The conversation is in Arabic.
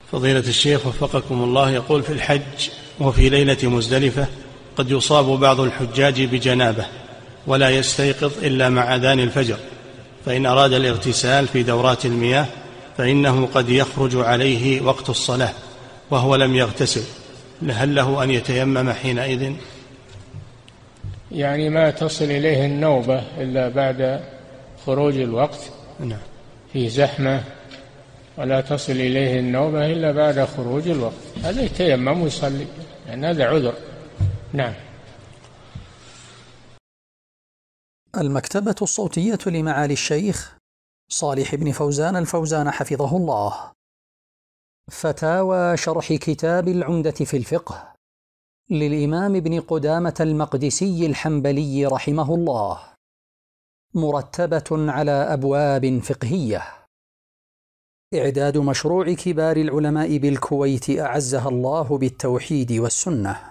فضيلة الشيخ وفقكم الله، يقول: في الحج وفي ليلة مزدلفة قد يصاب بعض الحجاج بجنابة ولا يستيقظ إلا مع أذان الفجر، فإن أراد الاغتسال في دورات المياه فإنه قد يخرج عليه وقت الصلاة وهو لم يغتسل، هل له أن يتيمم حينئذ؟ يعني ما تصل إليه النوبة إلا بعد خروج الوقت. نعم. في زحمة ولا تصل إليه النوبة إلا بعد خروج الوقت، هذا يتيمم ويصلي، لأن هذا عذر. نعم. المكتبة الصوتية لمعالي الشيخ صالح بن فوزان الفوزان حفظه الله. فتاوى شرح كتاب العمدة في الفقه للإمام ابن قدامة المقدسي الحنبلي رحمه الله، مرتبة على أبواب فقهية. إعداد مشروع كبار العلماء بالكويت أعزها الله بالتوحيد والسنة.